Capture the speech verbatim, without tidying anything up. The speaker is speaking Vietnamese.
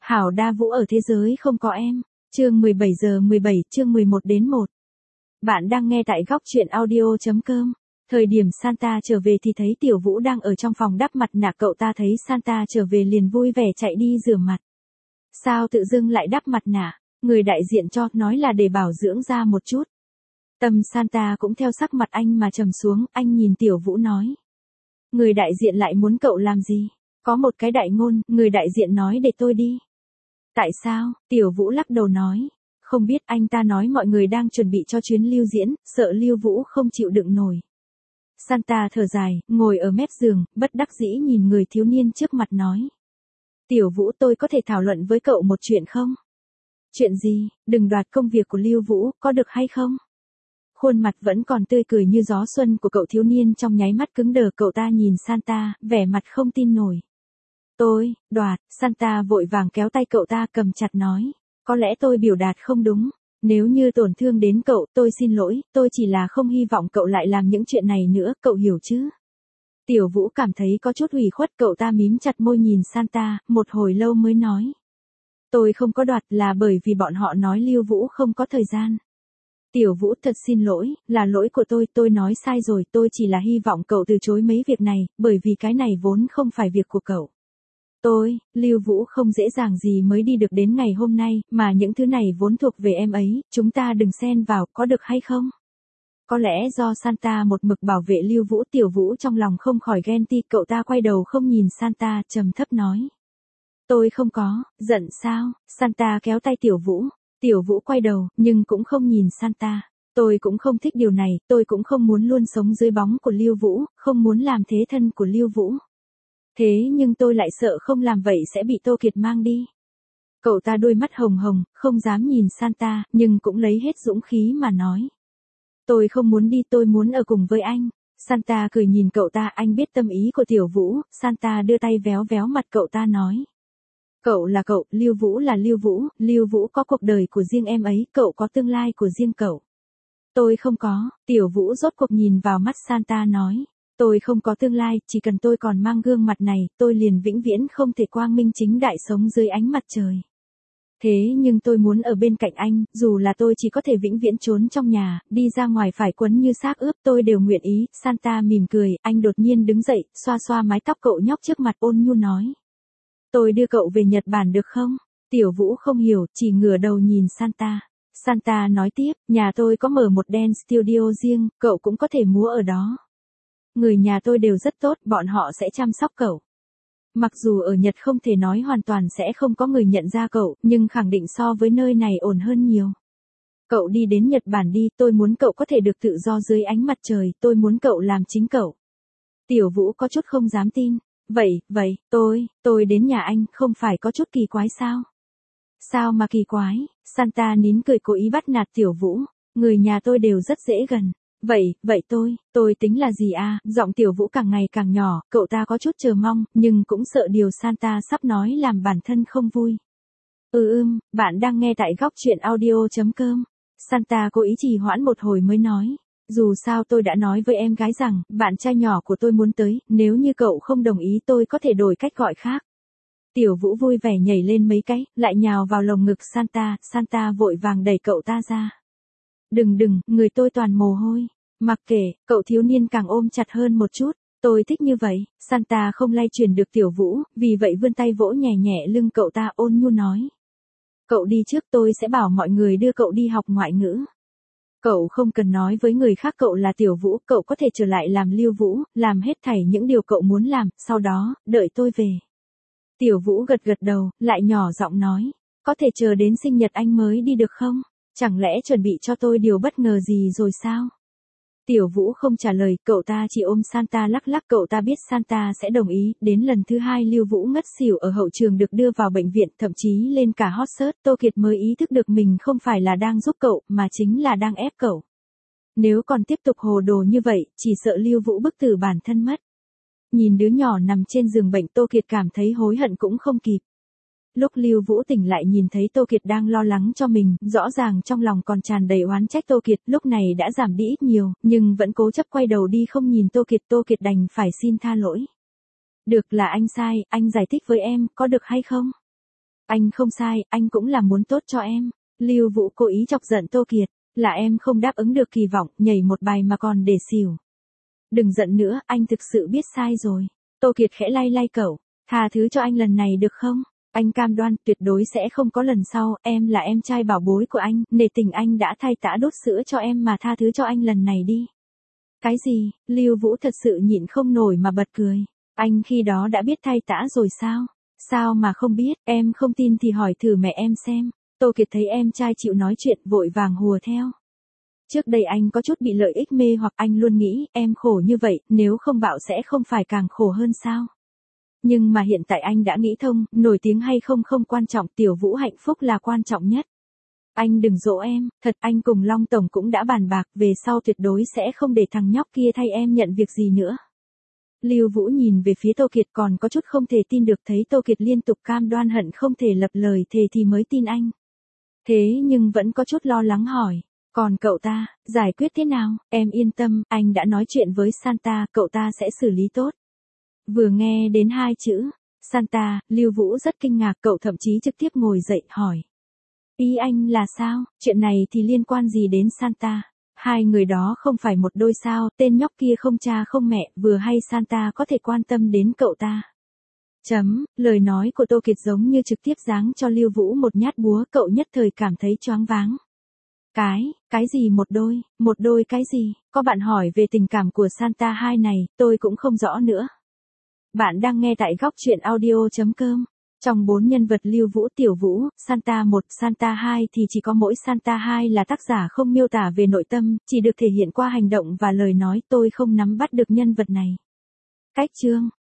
Hảo đa vũ ở thế giới không có em. Chương mười bảy giờ mười bảy, chương mười một đến một. Bạn đang nghe tại góc truyện audio chấm com. Thời điểm Santa trở về thì thấy Tiểu Vũ đang ở trong phòng đắp mặt nạ, cậu ta thấy Santa trở về liền vui vẻ chạy đi rửa mặt. Sao tự dưng lại đắp mặt nạ? Người đại diện cho nói là để bảo dưỡng da một chút. Tâm Santa cũng theo sắc mặt anh mà trầm xuống, anh nhìn Tiểu Vũ nói. Người đại diện lại muốn cậu làm gì? Có một cái đại ngôn, người đại diện nói để tôi đi. Tại sao? Tiểu Vũ lắc đầu nói. Không biết, anh ta nói mọi người đang chuẩn bị cho chuyến lưu diễn, sợ Lưu Vũ không chịu đựng nổi. Santa thở dài, ngồi ở mép giường, bất đắc dĩ nhìn người thiếu niên trước mặt nói. Tiểu Vũ, tôi có thể thảo luận với cậu một chuyện không? Chuyện gì? Đừng đoạt công việc của Lưu Vũ, có được hay không? Khuôn mặt vẫn còn tươi cười như gió xuân của cậu thiếu niên trong nháy mắt cứng đờ, cậu ta nhìn Santa, vẻ mặt không tin nổi. Tôi, đoạt, Santa vội vàng kéo tay cậu ta cầm chặt nói. Có lẽ tôi biểu đạt không đúng. Nếu như tổn thương đến cậu, tôi xin lỗi, tôi chỉ là không hy vọng cậu lại làm những chuyện này nữa, cậu hiểu chứ? Tiểu Vũ cảm thấy có chút ủy khuất, cậu ta mím chặt môi nhìn Santa, một hồi lâu mới nói. Tôi không có đoạt, là bởi vì bọn họ nói Lưu Vũ không có thời gian. Tiểu Vũ, thật xin lỗi, là lỗi của tôi, tôi nói sai rồi, tôi chỉ là hy vọng cậu từ chối mấy việc này, bởi vì cái này vốn không phải việc của cậu. Tôi, Lưu Vũ không dễ dàng gì mới đi được đến ngày hôm nay, mà những thứ này vốn thuộc về em ấy, chúng ta đừng xen vào, có được hay không? Có lẽ do Santa một mực bảo vệ Lưu Vũ, Tiểu Vũ trong lòng không khỏi ghen tị, cậu ta quay đầu không nhìn Santa, trầm thấp nói. Tôi không có, giận sao? Santa kéo tay Tiểu Vũ. Tiểu Vũ quay đầu, nhưng cũng không nhìn Santa. Tôi cũng không thích điều này, tôi cũng không muốn luôn sống dưới bóng của Lưu Vũ, không muốn làm thế thân của Lưu Vũ. Thế nhưng tôi lại sợ không làm vậy sẽ bị Tô Kiệt mang đi. Cậu ta đôi mắt hồng hồng, không dám nhìn Santa, nhưng cũng lấy hết dũng khí mà nói. Tôi không muốn đi, tôi muốn ở cùng với anh. Santa cười nhìn cậu ta, anh biết tâm ý của Tiểu Vũ. Santa đưa tay véo véo mặt cậu ta nói. Cậu là cậu, Lưu Vũ là Lưu Vũ, Lưu Vũ có cuộc đời của riêng em ấy, cậu có tương lai của riêng cậu. Tôi không có, Tiểu Vũ rốt cuộc nhìn vào mắt Santa nói. Tôi không có tương lai, chỉ cần tôi còn mang gương mặt này, tôi liền vĩnh viễn không thể quang minh chính đại sống dưới ánh mặt trời. Thế nhưng tôi muốn ở bên cạnh anh, dù là tôi chỉ có thể vĩnh viễn trốn trong nhà, đi ra ngoài phải quấn như xác ướp, tôi đều nguyện ý. Santa mỉm cười, anh đột nhiên đứng dậy, xoa xoa mái tóc cậu nhóc trước mặt, ôn nhu nói. Tôi đưa cậu về Nhật Bản được không? Tiểu Vũ không hiểu, chỉ ngửa đầu nhìn Santa. Santa nói tiếp, nhà tôi có mở một dance studio riêng, cậu cũng có thể múa ở đó. Người nhà tôi đều rất tốt, bọn họ sẽ chăm sóc cậu. Mặc dù ở Nhật không thể nói hoàn toàn sẽ không có người nhận ra cậu, nhưng khẳng định so với nơi này ổn hơn nhiều. Cậu đi đến Nhật Bản đi, tôi muốn cậu có thể được tự do dưới ánh mặt trời, tôi muốn cậu làm chính cậu. Tiểu Vũ có chút không dám tin. Vậy, vậy, tôi, tôi đến nhà anh, không phải có chút kỳ quái sao? Sao mà kỳ quái? Santa nín cười cố ý bắt nạt Tiểu Vũ. Người nhà tôi đều rất dễ gần. Vậy, vậy tôi, tôi tính là gì à? Giọng Tiểu Vũ càng ngày càng nhỏ, cậu ta có chút chờ mong, nhưng cũng sợ điều Santa sắp nói làm bản thân không vui. Ừ ưm, bạn đang nghe tại góc truyện audio chấm com. Santa cố ý trì hoãn một hồi mới nói. Dù sao tôi đã nói với em gái rằng, bạn trai nhỏ của tôi muốn tới, nếu như cậu không đồng ý tôi có thể đổi cách gọi khác. Tiểu Vũ vui vẻ nhảy lên mấy cái, lại nhào vào lồng ngực Santa, Santa vội vàng đẩy cậu ta ra. Đừng đừng, người tôi toàn mồ hôi. Mặc kệ, cậu thiếu niên càng ôm chặt hơn một chút, tôi thích như vậy. Santa không lay chuyển được Tiểu Vũ, vì vậy vươn tay vỗ nhẹ nhẹ lưng cậu ta, ôn nhu nói. Cậu đi trước, tôi sẽ bảo mọi người đưa cậu đi học ngoại ngữ. Cậu không cần nói với người khác cậu là Tiểu Vũ, cậu có thể trở lại làm Lưu Vũ, làm hết thảy những điều cậu muốn làm, sau đó, đợi tôi về. Tiểu Vũ gật gật đầu, lại nhỏ giọng nói, có thể chờ đến sinh nhật anh mới đi được không? Chẳng lẽ chuẩn bị cho tôi điều bất ngờ gì rồi sao? Tiểu Vũ không trả lời, cậu ta chỉ ôm Santa lắc lắc, cậu ta biết Santa sẽ đồng ý. Đến lần thứ hai Lưu Vũ ngất xỉu ở hậu trường được đưa vào bệnh viện, thậm chí lên cả hot search, Tô Kiệt mới ý thức được mình không phải là đang giúp cậu, mà chính là đang ép cậu. Nếu còn tiếp tục hồ đồ như vậy, chỉ sợ Lưu Vũ bức tử bản thân mất. Nhìn đứa nhỏ nằm trên giường bệnh, Tô Kiệt cảm thấy hối hận cũng không kịp. Lúc Lưu Vũ tỉnh lại nhìn thấy Tô Kiệt đang lo lắng cho mình, rõ ràng trong lòng còn tràn đầy oán trách Tô Kiệt, lúc này đã giảm đi ít nhiều, nhưng vẫn cố chấp quay đầu đi không nhìn Tô Kiệt, Tô Kiệt đành phải xin tha lỗi. Được, là anh sai, anh giải thích với em, có được hay không? Anh không sai, anh cũng là muốn tốt cho em. Lưu Vũ cố ý chọc giận Tô Kiệt, là em không đáp ứng được kỳ vọng, nhảy một bài mà còn để xỉu. Đừng giận nữa, anh thực sự biết sai rồi. Tô Kiệt khẽ lay lay cậu, tha thứ cho anh lần này được không? Anh cam đoan tuyệt đối sẽ không có lần sau, em là em trai bảo bối của anh, nể tình anh đã thay tã đốt sữa cho em mà tha thứ cho anh lần này đi. Cái gì? Lưu Vũ thật sự nhịn không nổi mà bật cười. Anh khi đó đã biết thay tã rồi sao? Sao mà không biết, em không tin thì hỏi thử mẹ em xem. Tô Kiệt thấy em trai chịu nói chuyện vội vàng hùa theo. Trước đây anh có chút bị lợi ích mê hoặc anh luôn nghĩ em khổ như vậy, nếu không bạo sẽ không phải càng khổ hơn sao? Nhưng mà hiện tại anh đã nghĩ thông, nổi tiếng hay không không quan trọng, Tiểu Vũ hạnh phúc là quan trọng nhất. Anh đừng dỗ em, thật anh cùng Long Tổng cũng đã bàn bạc, về sau tuyệt đối sẽ không để thằng nhóc kia thay em nhận việc gì nữa. Lưu Vũ nhìn về phía Tô Kiệt còn có chút không thể tin được, thấy Tô Kiệt liên tục cam đoan hận không thể lập lời thề thì mới tin anh. Thế nhưng vẫn có chút lo lắng hỏi, còn cậu ta, giải quyết thế nào? Em yên tâm, anh đã nói chuyện với Santa, cậu ta sẽ xử lý tốt. Vừa nghe đến hai chữ, Santa, Lưu Vũ rất kinh ngạc, cậu thậm chí trực tiếp ngồi dậy hỏi. Ý anh là sao? Chuyện này thì liên quan gì đến Santa? Hai người đó không phải một đôi sao, tên nhóc kia không cha không mẹ, vừa hay Santa có thể quan tâm đến cậu ta. Chấm, lời nói của Tô Kiệt giống như trực tiếp giáng cho Lưu Vũ một nhát búa, cậu nhất thời cảm thấy choáng váng. Cái, cái gì một đôi, một đôi cái gì, có bạn hỏi về tình cảm của Santa hai này, tôi cũng không rõ nữa. Bạn đang nghe tại góc truyện audio chấm com. Trong bốn nhân vật Lưu Vũ, Tiểu Vũ, Santa một, Santa hai thì chỉ có mỗi Santa hai là tác giả không miêu tả về nội tâm, chỉ được thể hiện qua hành động và lời nói, tôi không nắm bắt được nhân vật này. Cách chương